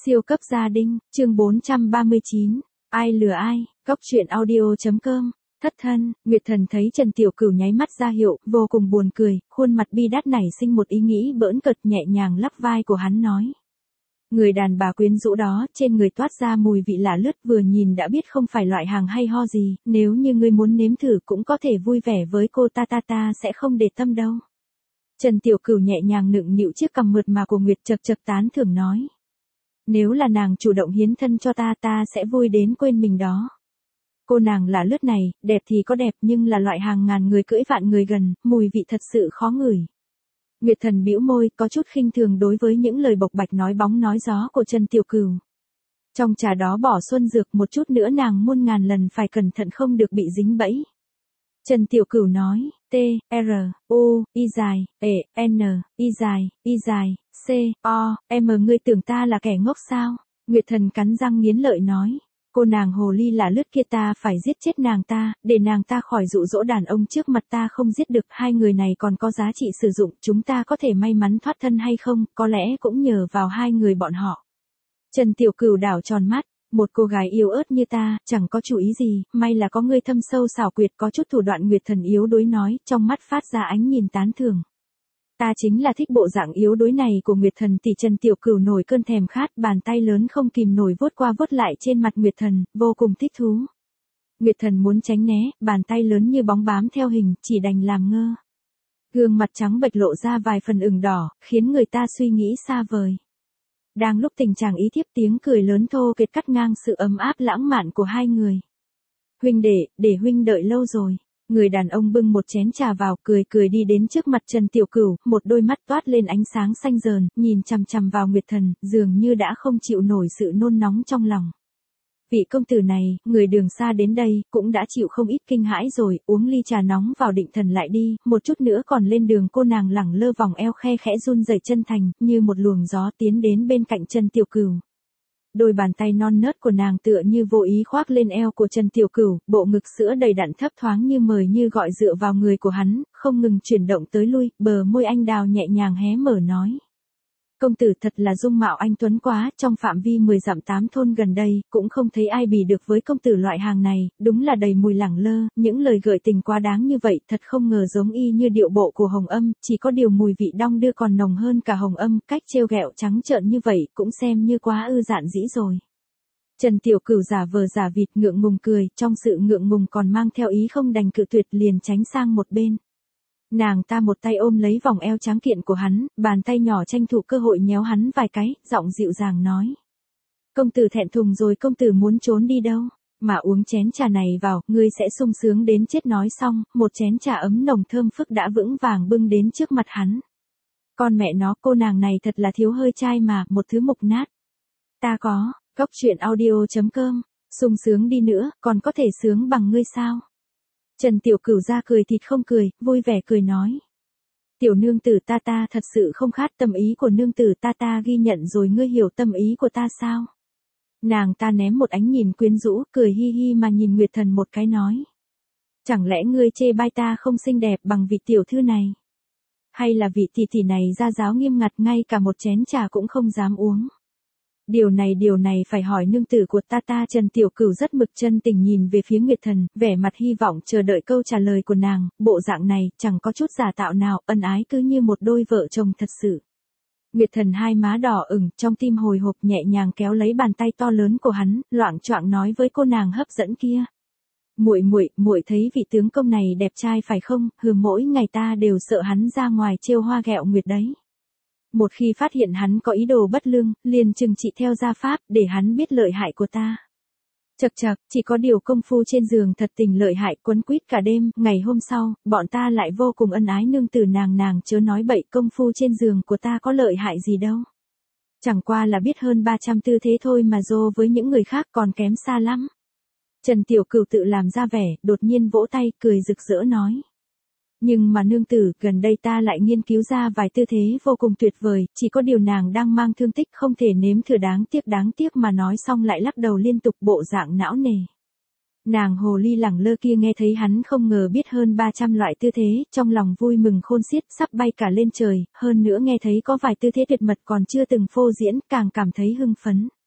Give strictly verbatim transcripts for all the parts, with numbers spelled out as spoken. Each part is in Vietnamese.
Siêu cấp gia đình, chương bốn trăm ba mươi chín, ai lừa ai, góc truyện audio.com, thất thân, Nguyệt Thần thấy Trần Tiểu Cửu nháy mắt ra hiệu, vô cùng buồn cười, khuôn mặt bi đát nảy sinh một ý nghĩ bỡn cợt, nhẹ nhàng lắc vai của hắn nói. Người đàn bà quyến rũ đó, trên người toát ra mùi vị lạ lướt, vừa nhìn đã biết không phải loại hàng hay ho gì, nếu như ngươi muốn nếm thử cũng có thể vui vẻ với cô ta, ta ta sẽ không để tâm đâu. Trần Tiểu Cửu nhẹ nhàng nựng nịu chiếc cằm mượt mà của Nguyệt, chật chật tán thưởng nói. Nếu là nàng chủ động hiến thân cho ta, ta sẽ vui đến quên mình đó. Cô nàng là lướt này, đẹp thì có đẹp nhưng là loại hàng ngàn người cưỡi vạn người gần, mùi vị thật sự khó ngửi. Nguyệt Thần bĩu môi, có chút khinh thường đối với những lời bộc bạch nói bóng nói gió của Trần Tiểu Cửu. Trong trà đó bỏ xuân dược, một chút nữa nàng muôn ngàn lần phải cẩn thận không được bị dính bẫy. Trần Tiểu Cửu nói, T, R, U, Y dài, E, N, Y dài, Y dài, C, O, M, ngươi tưởng ta là kẻ ngốc sao? Nguyệt Thần cắn răng nghiến lợi nói, cô nàng hồ ly là lướt kia, ta phải giết chết nàng ta, để nàng ta khỏi dụ dỗ đàn ông trước mặt ta không giết được, hai người này còn có giá trị sử dụng, chúng ta có thể may mắn thoát thân hay không, có lẽ cũng nhờ vào hai người bọn họ. Trần Tiểu Cửu đảo tròn mắt. Một cô gái yếu ớt như ta, chẳng có chủ ý gì, may là có ngươi thâm sâu xảo quyệt, có chút thủ đoạn. Nguyệt Thần yếu đuối nói, trong mắt phát ra ánh nhìn tán thưởng. Ta chính là thích bộ dạng yếu đuối này của Nguyệt Thần tỷ. Trần Tiểu Cửu nổi cơn thèm khát, bàn tay lớn không kìm nổi vuốt qua vuốt lại trên mặt Nguyệt Thần, vô cùng thích thú. Nguyệt Thần muốn tránh né, bàn tay lớn như bóng bám theo hình, chỉ đành làm ngơ. Gương mặt trắng bệch lộ ra vài phần ửng đỏ, khiến người ta suy nghĩ xa vời. Đang lúc tình trạng ý thiếp, tiếng cười lớn thô kệch cắt ngang sự ấm áp lãng mạn của hai người. Huynh đệ, để huynh đợi lâu rồi. Người đàn ông bưng một chén trà vào, cười cười đi đến trước mặt Trần Tiểu Cửu, một đôi mắt toát lên ánh sáng xanh rờn, nhìn chằm chằm vào Nguyệt Thần, dường như đã không chịu nổi sự nôn nóng trong lòng. Vị công tử này, người đường xa đến đây, cũng đã chịu không ít kinh hãi rồi, uống ly trà nóng vào định thần lại đi, một chút nữa còn lên đường. Cô nàng lẳng lơ vòng eo khe khẽ run rẩy chân thành, như một luồng gió tiến đến bên cạnh Trần Tiểu Cửu. Đôi bàn tay non nớt của nàng tựa như vô ý khoác lên eo của Trần Tiểu Cửu, bộ ngực sữa đầy đặn thấp thoáng như mời như gọi dựa vào người của hắn, không ngừng chuyển động tới lui, bờ môi anh đào nhẹ nhàng hé mở nói. Công tử thật là dung mạo anh tuấn quá, trong phạm vi mười dặm tám thôn gần đây, cũng không thấy ai bì được với công tử loại hàng này, đúng là đầy mùi lẳng lơ, những lời gợi tình quá đáng như vậy, thật không ngờ giống y như điệu bộ của Hồng Âm, chỉ có điều mùi vị đong đưa còn nồng hơn cả Hồng Âm, cách trêu ghẹo trắng trợn như vậy, cũng xem như quá ư dạn dĩ rồi. Trần Tiểu Cửu giả vờ giả vịt ngượng ngùng cười, trong sự ngượng ngùng còn mang theo ý không đành cự tuyệt, liền tránh sang một bên. Nàng ta một tay ôm lấy vòng eo tráng kiện của hắn, bàn tay nhỏ tranh thủ cơ hội nhéo hắn vài cái, giọng dịu dàng nói. Công tử thẹn thùng rồi, công tử muốn trốn đi đâu, mà uống chén trà này vào, ngươi sẽ sung sướng đến chết. Nói xong, một chén trà ấm nồng thơm phức đã vững vàng bưng đến trước mặt hắn. Con mẹ nó, cô nàng này thật là thiếu hơi chai mà, một thứ mục nát. Ta có, góc truyện audio.com, sung sướng đi nữa, còn có thể sướng bằng ngươi sao? Trần Tiểu Cửu ra cười thịt không cười, vui vẻ cười nói. Tiểu nương tử ta ta thật sự không khát, tâm ý của nương tử ta ta ghi nhận rồi, ngươi hiểu tâm ý của ta sao? Nàng ta ném một ánh nhìn quyến rũ, cười hi hi mà nhìn Nguyệt Thần một cái nói. Chẳng lẽ ngươi chê bai ta không xinh đẹp bằng vị tiểu thư này? Hay là vị tỷ tỷ này gia giáo nghiêm ngặt, ngay cả một chén trà cũng không dám uống? Điều này điều này phải hỏi nương tử của ta ta. Trần Tiểu Cửu rất mực chân tình nhìn về phía Nguyệt Thần, vẻ mặt hy vọng chờ đợi câu trả lời của nàng, bộ dạng này, chẳng có chút giả tạo nào, ân ái cứ như một đôi vợ chồng thật sự. Nguyệt Thần hai má đỏ ửng, trong tim hồi hộp, nhẹ nhàng kéo lấy bàn tay to lớn của hắn, loạng choạng nói với cô nàng hấp dẫn kia. Muội muội, muội thấy vị tướng công này đẹp trai phải không, hừ, mỗi ngày ta đều sợ hắn ra ngoài trêu hoa ghẹo nguyệt đấy. Một khi phát hiện hắn có ý đồ bất lương, liền trừng trị theo gia pháp, để hắn biết lợi hại của ta. Chậc chậc, chỉ có điều công phu trên giường thật tình lợi hại, quấn quýt cả đêm. Ngày hôm sau, bọn ta lại vô cùng ân ái. Nương tử nàng nàng chớ nói bậy, công phu trên giường của ta có lợi hại gì đâu. Chẳng qua là biết hơn ba trăm tư thế thôi mà dô với những người khác còn kém xa lắm. Trần Tiểu Cửu tự làm ra vẻ, đột nhiên vỗ tay, cười rực rỡ nói. Nhưng mà nương tử, gần đây ta lại nghiên cứu ra vài tư thế vô cùng tuyệt vời, chỉ có điều nàng đang mang thương tích không thể nếm thử, đáng tiếc đáng tiếc. Mà nói xong lại lắc đầu liên tục, bộ dạng não nề. Nàng hồ ly lẳng lơ kia nghe thấy hắn không ngờ biết hơn ba trăm loại tư thế, trong lòng vui mừng khôn xiết, sắp bay cả lên trời, hơn nữa nghe thấy có vài tư thế tuyệt mật còn chưa từng phô diễn, càng cảm thấy hưng phấn.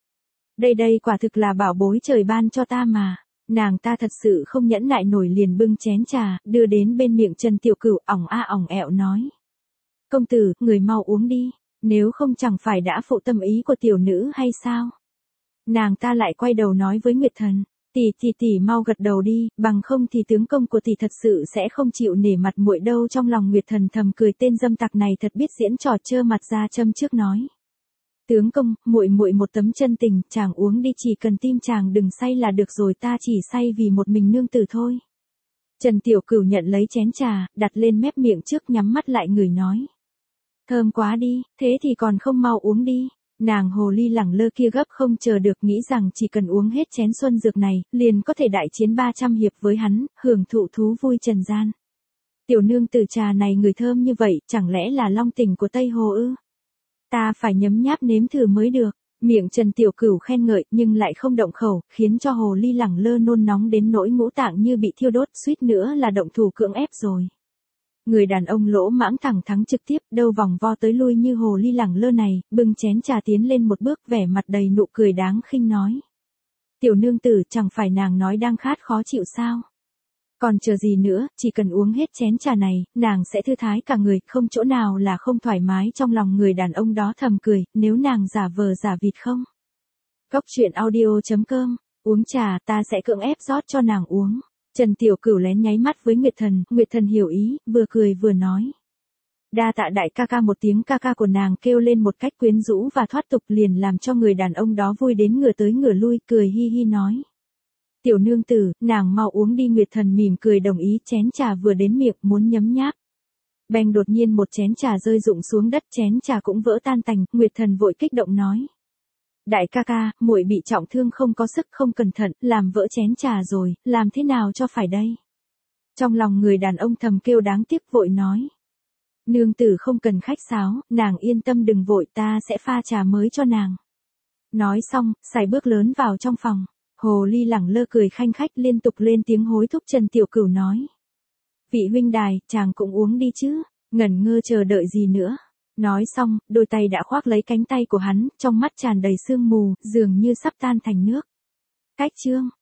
Đây đây quả thực là bảo bối trời ban cho ta mà. Nàng ta thật sự không nhẫn nại nổi liền bưng chén trà, đưa đến bên miệng Trần Tiểu Cửu, ỏng a ỏng ẹo nói. Công tử, người mau uống đi, nếu không chẳng phải đã phụ tâm ý của tiểu nữ hay sao? Nàng ta lại quay đầu nói với Nguyệt Thần, tỷ tỷ tỷ mau gật đầu đi, bằng không thì tướng công của tỷ thật sự sẽ không chịu nể mặt muội đâu. Trong lòng Nguyệt Thần thầm cười, tên dâm tặc này thật biết diễn trò trơ mặt ra châm trước nói. Tướng công, muội muội một tấm chân tình, chàng uống đi, chỉ cần tim chàng đừng say là được rồi, ta chỉ say vì một mình nương tử thôi. Trần Tiểu Cửu nhận lấy chén trà, đặt lên mép miệng trước, nhắm mắt lại ngửi nói. Thơm quá đi, thế thì còn không mau uống đi. Nàng hồ ly lẳng lơ kia gấp không chờ được, nghĩ rằng chỉ cần uống hết chén xuân dược này, liền có thể đại chiến ba trăm hiệp với hắn, hưởng thụ thú vui trần gian. Tiểu nương tử, trà này người thơm như vậy, chẳng lẽ là long tình của Tây Hồ ư? Ta phải nhấm nháp nếm thử mới được. Miệng Trần Tiểu Cửu khen ngợi nhưng lại không động khẩu, khiến cho hồ ly lẳng lơ nôn nóng đến nỗi ngũ tạng như bị thiêu đốt, suýt nữa là động thủ cưỡng ép rồi. Người đàn ông lỗ mãng thẳng thắng trực tiếp, đâu vòng vo tới lui như hồ ly lẳng lơ này, bưng chén trà tiến lên một bước, vẻ mặt đầy nụ cười đáng khinh nói. Tiểu nương tử, chẳng phải nàng nói đang khát khó chịu sao? Còn chờ gì nữa, chỉ cần uống hết chén trà này, nàng sẽ thư thái cả người, không chỗ nào là không thoải mái. Trong lòng người đàn ông đó thầm cười, nếu nàng giả vờ giả vịt không? Góc truyện audio chấm com, uống trà, ta sẽ cưỡng ép rót cho nàng uống. Trần Tiểu Cửu lén nháy mắt với Nguyệt Thần, Nguyệt Thần hiểu ý, vừa cười vừa nói. Đa tạ đại ca ca. Một tiếng ca ca của nàng kêu lên một cách quyến rũ và thoát tục, liền làm cho người đàn ông đó vui đến ngửa tới ngửa lui, cười hi hi nói. Tiểu nương tử, nàng mau uống đi. Nguyệt Thần mỉm cười đồng ý, chén trà vừa đến miệng muốn nhấm nháp. Bèn đột nhiên một chén trà rơi rụng xuống đất, chén trà cũng vỡ tan tành. Nguyệt Thần vội kích động nói. Đại ca ca, muội bị trọng thương không có sức, không cẩn thận, làm vỡ chén trà rồi, làm thế nào cho phải đây? Trong lòng người đàn ông thầm kêu đáng tiếc, vội nói. Nương tử không cần khách sáo, nàng yên tâm đừng vội, ta sẽ pha trà mới cho nàng. Nói xong, sải bước lớn vào trong phòng. Hồ ly lẳng lơ cười khanh khách liên tục lên tiếng hối thúc. Trần Tiểu Cửu nói. Vị huynh đài, chàng cũng uống đi chứ, ngẩn ngơ chờ đợi gì nữa. Nói xong, đôi tay đã khoác lấy cánh tay của hắn, trong mắt tràn đầy sương mù, dường như sắp tan thành nước. Cách chương.